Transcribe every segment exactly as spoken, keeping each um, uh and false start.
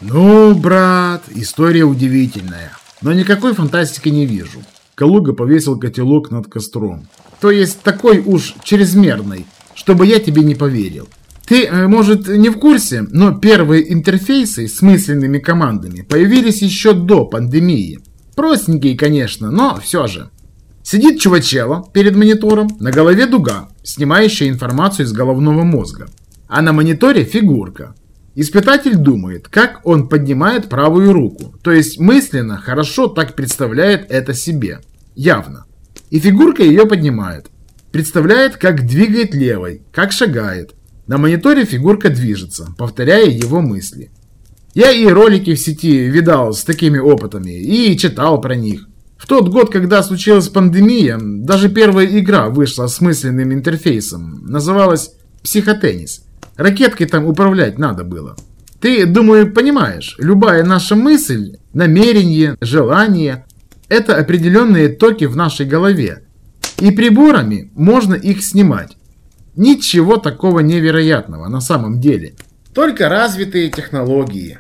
Ну, брат, история удивительная, но никакой фантастики не вижу. Калуга повесил котелок над костром. То есть такой уж чрезмерный, чтобы я тебе не поверил. Ты, может, не в курсе, но первые интерфейсы с мысленными командами появились еще до пандемии. Простенькие, конечно, но все же. Сидит чувачело перед монитором, на голове дуга, снимающая информацию из головного мозга. А на мониторе фигурка. Испытатель думает, как он поднимает правую руку, то есть мысленно хорошо так представляет это себе. Явно. И фигурка ее поднимает. Представляет, как двигает левой, как шагает. На мониторе фигурка движется, повторяя его мысли. Я и ролики в сети видал с такими опытами, и читал про них. В тот год, когда случилась пандемия, даже первая игра вышла с мысленным интерфейсом. Называлась «Психотеннис». Ракеткой там управлять надо было. Ты, думаю, понимаешь, любая наша мысль, намерение, желание – это определенные токи в нашей голове. И приборами можно их снимать. Ничего такого невероятного на самом деле. Только развитые технологии.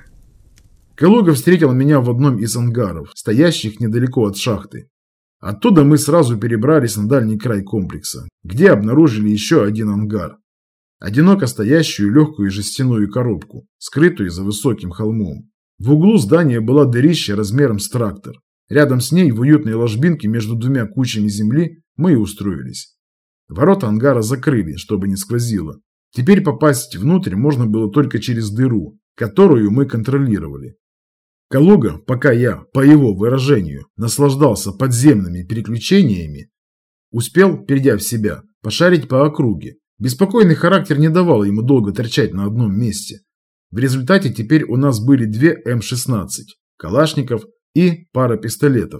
Калуга встретил меня в одном из ангаров, стоящих недалеко от шахты. Оттуда мы сразу перебрались на дальний край комплекса, где обнаружили еще один ангар. Одиноко стоящую легкую жестяную коробку, скрытую за высоким холмом. В углу здания была дырища размером с трактор. Рядом с ней, в уютной ложбинке между двумя кучами земли, мы и устроились. Ворота ангара закрыли, чтобы не сквозило. Теперь попасть внутрь можно было только через дыру, которую мы контролировали. Калуга, пока я, по его выражению, наслаждался подземными переключениями, успел, перейдя в себя, пошарить по округе. Беспокойный характер не давал ему долго торчать на одном месте. В результате теперь у нас были две эм шестнадцать, калашников и пара пистолетов.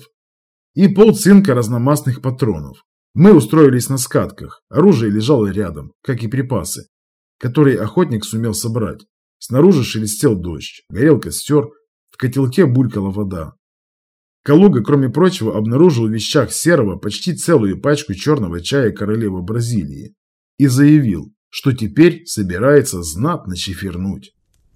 И полцинка разномастных патронов. Мы устроились на скатках, оружие лежало рядом, как и припасы, которые охотник сумел собрать. Снаружи шелестел дождь, горел костер, в котелке булькала вода. Калуга, кроме прочего, обнаружил в вещах Серого почти целую пачку черного чая королевы Бразилии и заявил, что теперь собирается знатно чефирнуть.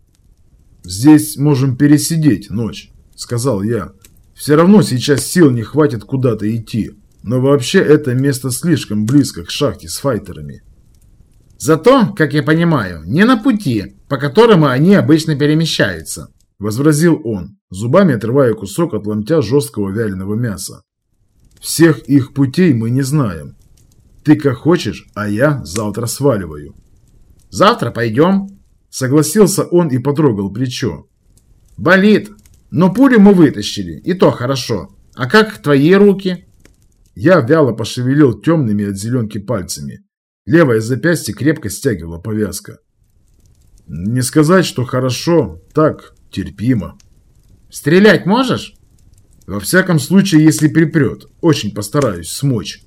«Здесь можем пересидеть ночь», — сказал я. «Все равно сейчас сил не хватит куда-то идти. Но вообще это место слишком близко к шахте с файтерами». «Зато, как я понимаю, не на пути, по которому они обычно перемещаются», — возразил он, зубами отрывая кусок от ломтя жесткого вяленого мяса. «Всех их путей мы не знаем. Ты как хочешь, а я завтра сваливаю». «Завтра пойдем», — согласился он и потрогал плечо. «Болит, но пулю мы вытащили, и то хорошо. А как твои руки?» Я вяло пошевелил темными от зеленки пальцами. Левое запястье крепко стягивала повязка. «Не сказать, что хорошо, так, терпимо». «Стрелять можешь?» «Во всяком случае, если припрет, очень постараюсь смочь».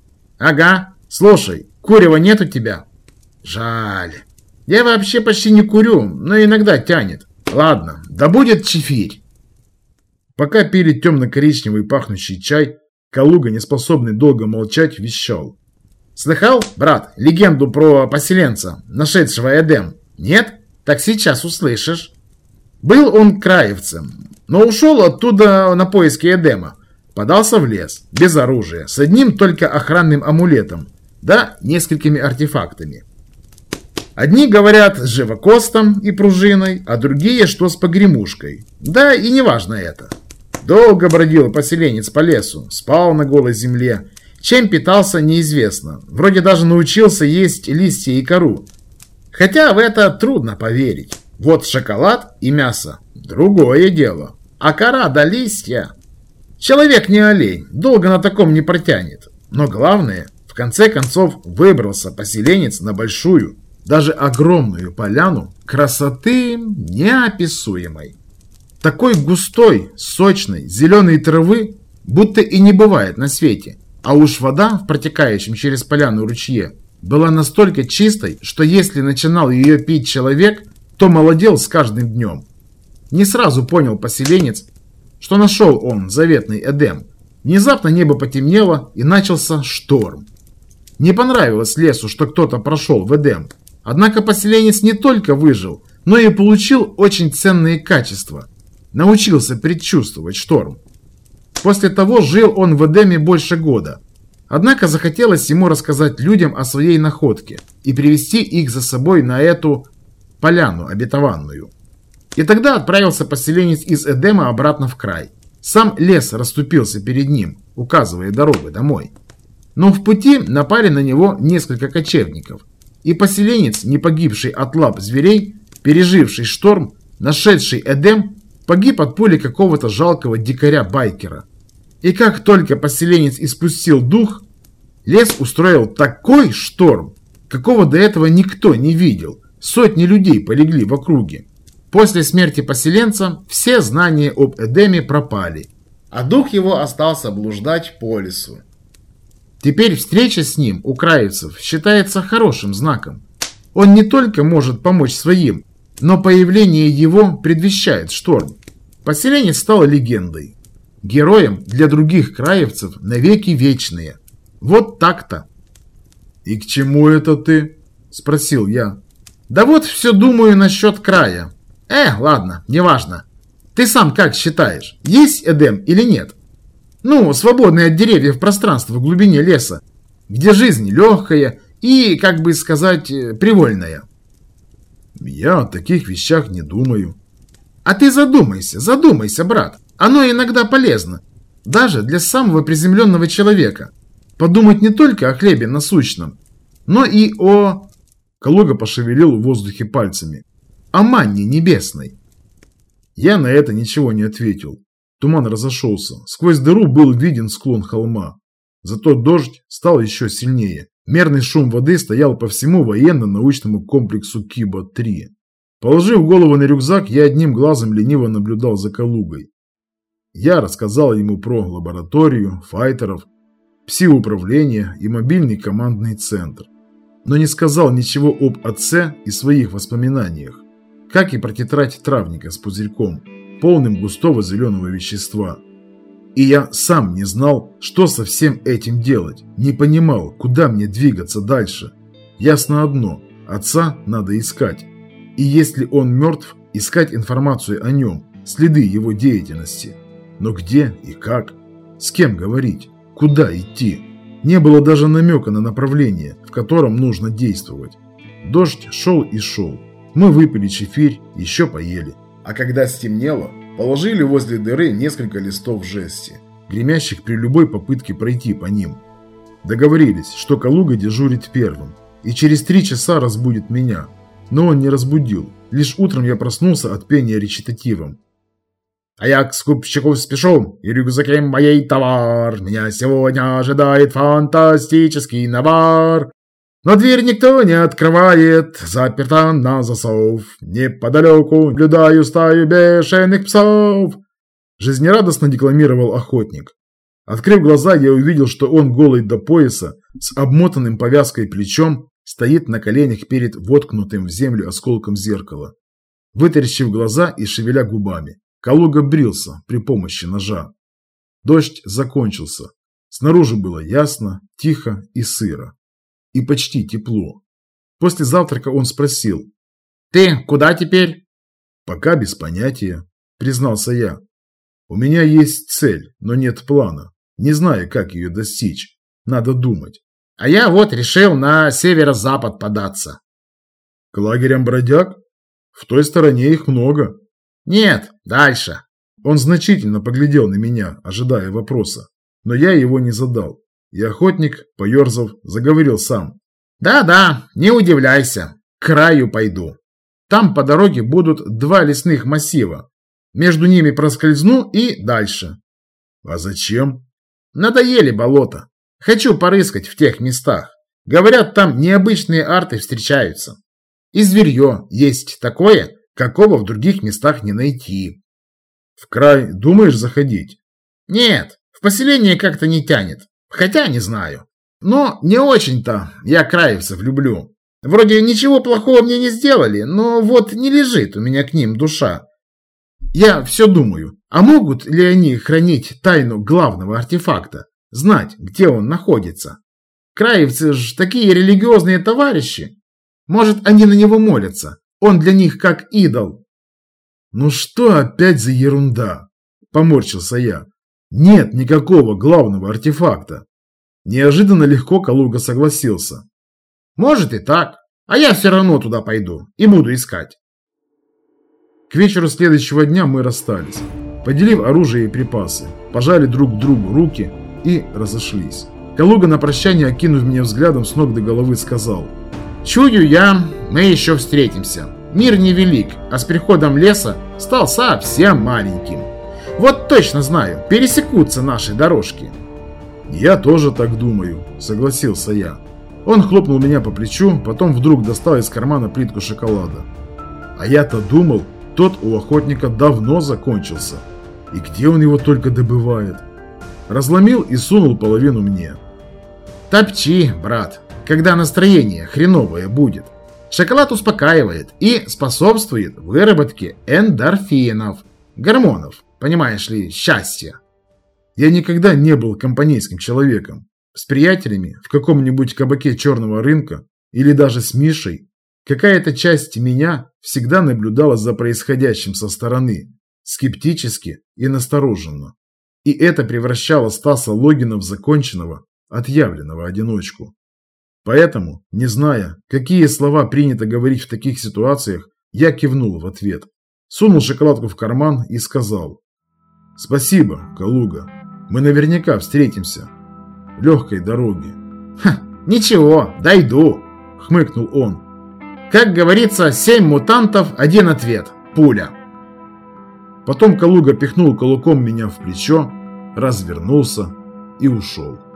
«Ага, слушай, курева нет у тебя?» «Жаль. Я вообще почти не курю, но иногда тянет. Ладно, да будет чефирь». Пока пили темно-коричневый пахнущий чай, Калуга, не способный долго молчать, вещал. «Слыхал, брат, легенду про поселенца, нашедшего Эдем? Нет? Так сейчас услышишь. Был он краевцем, но ушел оттуда на поиски Эдема. Подался в лес, без оружия, с одним только охранным амулетом, да несколькими артефактами. Одни говорят с живокостом и пружиной, а другие, что с погремушкой. Да и не важно это. Долго бродил поселенец по лесу, спал на голой земле. Чем питался, неизвестно. Вроде даже научился есть листья и кору. Хотя в это трудно поверить. Вот шоколад и мясо – другое дело. А кора да листья... Человек не олень, долго на таком не протянет. Но главное, в конце концов выбрался поселенец на большую, даже огромную поляну красоты неописуемой. Такой густой, сочной, зеленой травы будто и не бывает на свете. А уж вода в протекающем через поляну ручье была настолько чистой, что если начинал ее пить человек, то молодел с каждым днем. Не сразу понял поселенец, что нашел он заветный Эдем. Внезапно небо потемнело и начался шторм. Не понравилось лесу, что кто-то прошел в Эдем. Однако поселенец не только выжил, но и получил очень ценные качества. Научился предчувствовать шторм. После того жил он в Эдеме больше года. Однако захотелось ему рассказать людям о своей находке и привести их за собой на эту поляну обетованную. И тогда отправился поселенец из Эдема обратно в край. Сам лес расступился перед ним, указывая дорогу домой. Но в пути напали на него несколько кочевников, и поселенец, не погибший от лап зверей, переживший шторм, нашедший Эдем, погиб от пули какого-то жалкого дикаря-байкера. И как только поселенец испустил дух, лес устроил такой шторм, какого до этого никто не видел. Сотни людей полегли в округе. После смерти поселенца все знания об Эдеме пропали, а дух его остался блуждать по лесу. Теперь встреча с ним у краевцев считается хорошим знаком. Он не только может помочь своим, но появление его предвещает шторм. Поселенец стал легендой. Героем для других краевцев навеки вечные. Вот так-то. «И к чему это ты?» – спросил я. «Да вот все думаю насчет края. Э, ладно, неважно. Ты сам как считаешь, есть Эдем или нет? Ну, свободное от деревьев пространство в глубине леса, где жизнь легкая и, как бы сказать, привольная». «Я о таких вещах не думаю». «А ты задумайся, задумайся, брат. Оно иногда полезно, даже для самого приземленного человека. Подумать не только о хлебе насущном, но и о...» Калуга пошевелил в воздухе пальцами. «О манне небесной». Я на это ничего не ответил. Туман разошелся. Сквозь дыру был виден склон холма. Зато дождь стал еще сильнее. Мерный шум воды стоял по всему военно-научному комплексу Киба три. Положив голову на рюкзак, я одним глазом лениво наблюдал за Калугой. Я рассказал ему про лабораторию, файтеров, пси-управление и мобильный командный центр. Но не сказал ничего об отце и своих воспоминаниях, как и про тетрадь травника с пузырьком, полным густого зеленого вещества. И я сам не знал, что со всем этим делать, не понимал, куда мне двигаться дальше. Ясно одно – отца надо искать. И если он мертв, искать информацию о нем, следы его деятельности. Но где и как? С кем говорить? Куда идти? Не было даже намека на направление, в котором нужно действовать. Дождь шел и шел. Мы выпили чефирь, еще поели. А когда стемнело, положили возле дыры несколько листов жести, гремящих при любой попытке пройти по ним. Договорились, что Калуга дежурит первым, и через три часа разбудит меня. Но он не разбудил. Лишь утром я проснулся от пения речитативом. «А я к скупщику спешу, и рюкзаке моей товар. Меня сегодня ожидает фантастический навар. Но дверь никто не открывает, заперта на засов. Неподалеку наблюдаю стаю бешеных псов». Жизнерадостно декламировал охотник. Открыв глаза, я увидел, что он голый до пояса, с обмотанным повязкой плечом, стоит на коленях перед воткнутым в землю осколком зеркала. Вытаращив глаза и шевеля губами, Калуга брился при помощи ножа. Дождь закончился. Снаружи было ясно, тихо и сыро. И почти тепло. После завтрака он спросил: «Ты куда теперь?» «Пока без понятия», признался я. «У меня есть цель, но нет плана. Не знаю, как ее достичь. Надо думать». «А я вот решил на северо-запад податься». «К лагерям бродяг? В той стороне их много». «Нет, дальше». Он значительно поглядел на меня, ожидая вопроса, но я его не задал. И охотник, поерзав, заговорил сам. «Да-да, не удивляйся, к краю пойду. Там по дороге будут два лесных массива. Между ними проскользну и дальше». «А зачем?» «Надоели болота. Хочу порыскать в тех местах. Говорят, там необычные арты встречаются. И зверье есть такое, какого в других местах не найти». «В край думаешь заходить?» «Нет, в поселение как-то не тянет. Хотя не знаю. Но не очень-то я краевцев люблю. Вроде ничего плохого мне не сделали, но вот не лежит у меня к ним душа. Я все думаю, а могут ли они хранить тайну главного артефакта? Знать, где он находится? Краевцы ж такие религиозные товарищи. Может, они на него молятся. Он для них как идол. Ну что опять за ерунда? Поморщился я. Нет никакого главного артефакта. Неожиданно легко Калуга согласился. Может и так, а я все равно туда пойду и буду искать. К вечеру следующего дня мы расстались, поделив оружие и припасы, пожали друг другу руки и разошлись. Калуга на прощание, окинув меня взглядом с ног до головы, сказал: «Чую я, мы еще встретимся. Мир невелик, а с приходом леса стал совсем маленьким. Вот точно знаю, пересекутся наши дорожки». «Я тоже так думаю», — согласился я. Он хлопнул меня по плечу, потом вдруг достал из кармана плитку шоколада. А я-то думал, тот у охотника давно закончился. И где он его только добывает? Разломил и сунул половину мне. «Топчи, брат, когда настроение хреновое будет. Шоколад успокаивает и способствует выработке эндорфинов, гормонов, понимаешь ли, счастья». Я никогда не был компанейским человеком. С приятелями в каком-нибудь кабаке черного рынка или даже с Мишей какая-то часть меня всегда наблюдала за происходящим со стороны, скептически и настороженно. И это превращало Стаса Логина в законченного, отъявленного одиночку. Поэтому, не зная, какие слова принято говорить в таких ситуациях, я кивнул в ответ, сунул шоколадку в карман и сказал: «Спасибо, Калуга, мы наверняка встретимся. Легкой дороги». «Ха, ничего, дойду», — хмыкнул он. «Как говорится, семь мутантов, один ответ. Пуля». Потом Калуга пихнул кулаком меня в плечо, развернулся и ушел.